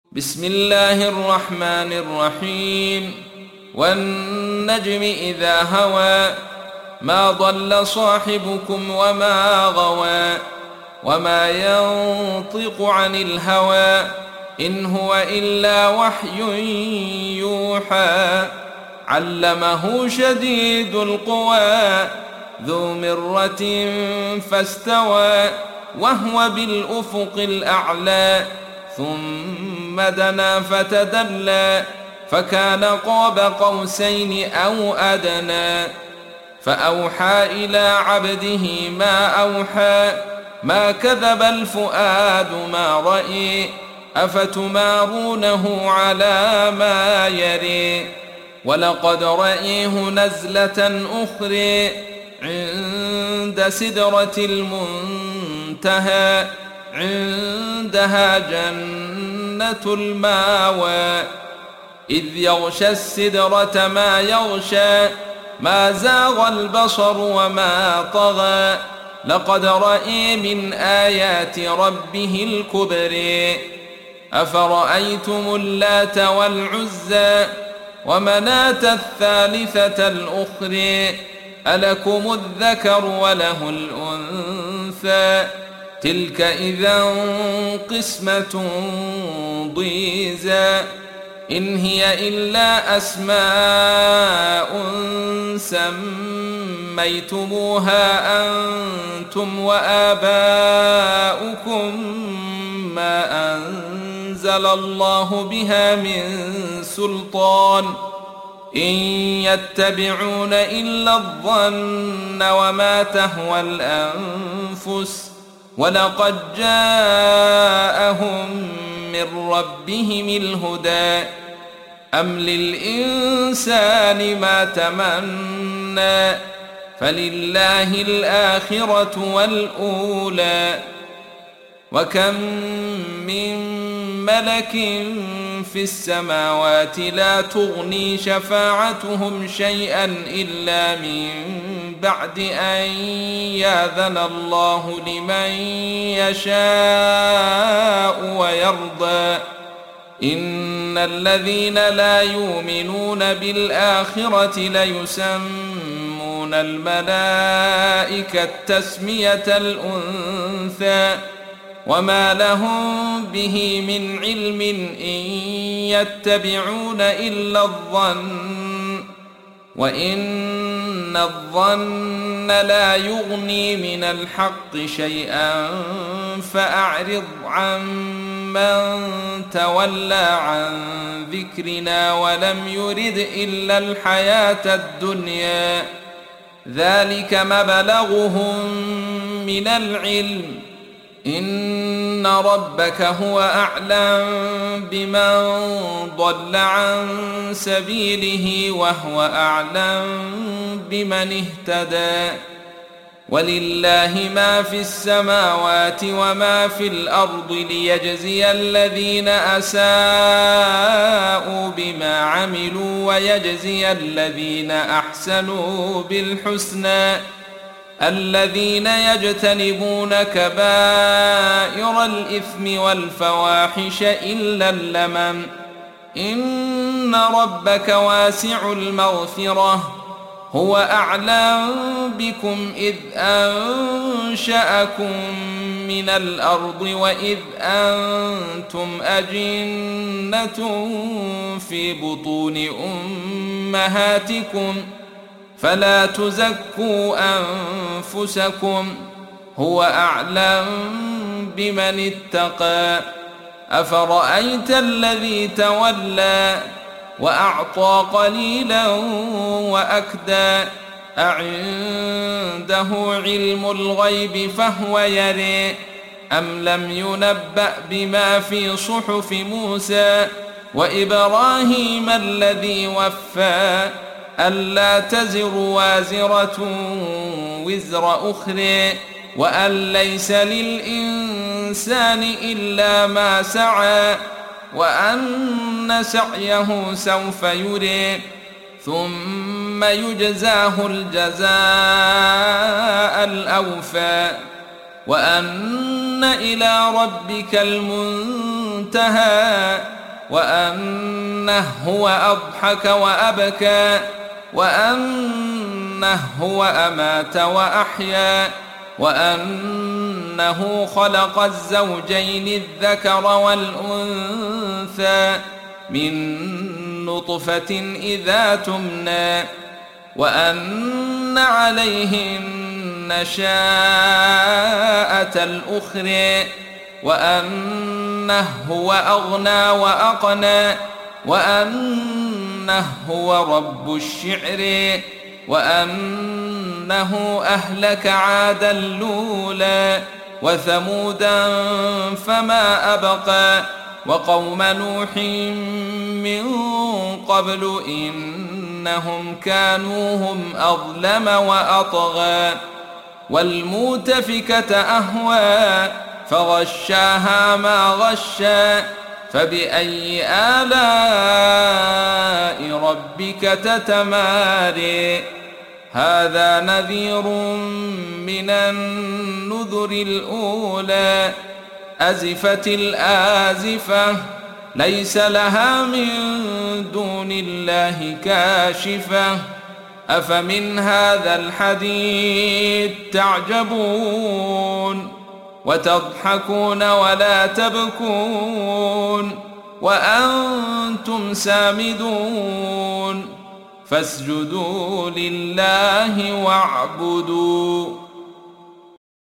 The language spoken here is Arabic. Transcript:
بسم الله الرحمن الرحيم والنجم إذا هوى ما ضل صاحبكم وما غوى وما ينطق عن الهوى إن هو إلا وحي يوحى علمه شديد القوى ذو مرة فاستوى وهو بالأفق الأعلى ثم دنا فتدلى فكان قاب قوسين أو أدنى فأوحى إلى عبده ما أوحى ما كذب الفؤاد ما رأي أفتمارونه على ما يري ولقد رأيه نزلة أخرى عند سدرة المنتهى عندها جنة الماوى إذ يغشى السدرة ما يغشى ما زاغ البصر وما طغى لقد رأى من آيات ربه الكبرى أفرأيتم اللات والعزى ومناة الثالثة الأخرى ألكم الذكر وله الأنثى تلك إذا قسمة ضيزى إن هي إلا أسماء سميتموها أنتم وآباؤكم ما أنزل الله بها من سلطان إن يتبعون إلا الظن وما تهوى الأنفس ولقد جاءهم من ربهم الهدى أم للإنسان ما تمنى فلله الآخرة والأولى وكم من ملك في السماوات لا تغني شفاعتهم شيئا إلا من بعد أن يأذن الله لمن يشاء ويرضى إن الذين لا يؤمنون بالآخرة ليسمون الملائكة تسمية الأنثى وما لهم به من علم إن يتبعون إلا الظن وإن الظن لا يغني من الحق شيئا فأعرض عن من تولى عن ذكرنا ولم يرد إلا الحياة الدنيا ذلك مبلغهم من العلم إن ربك هو أعلم بمن ضل عن سبيله وهو أعلم بمن اهتدى ولله ما في السماوات وما في الأرض ليجزي الذين أساءوا بما عملوا ويجزي الذين أحسنوا بالحسنى الذين يجتنبون كبائر الإثم والفواحش إلا اللمم إن ربك واسع المغفرة هو أعلم بكم إذ أنشأكم من الأرض وإذ أنتم أجنة في بطون أمهاتكم فلا تزكوا أنفسكم هو أعلم بمن اتقى أفرأيت الذي تولى وأعطى قليلا وأكدى أعنده علم الغيب فهو يرى أم لم ينبأ بما في صحف موسى وإبراهيم الذي وفى ألا تزر وازرة وزر أخرى وأن ليس للإنسان إلا ما سعى وأن سعيه سوف يرى ثم يجزاه الجزاء الأوفى وأن إلى ربك المنتهى وأنه هو أضحك وأبكى وأنه هو أمات وأحيا وأنه خلق الزوجين الذكر والأنثى من نطفة إذا تمنى وأن عليه النشاءة الأخرى وأنه هو أغنى وأقنى وأنه هو رب الشعر وأنه أهلك عادا الأولى وثمودا فما أبقى وقوم نوح من قبل إنهم كانوا هم أظلم وأطغى والمؤتفكة أهوى فغشاها ما غشى فبأي آلاء ربك تتماري هذا نذير من النذر الأولى أزفت الآزفة ليس لها من دون الله كاشفة أفمن هذا الحديث تعجبون وتضحكون ولا تبكون وأنتم سامدون فاسجدوا لله واعبدوا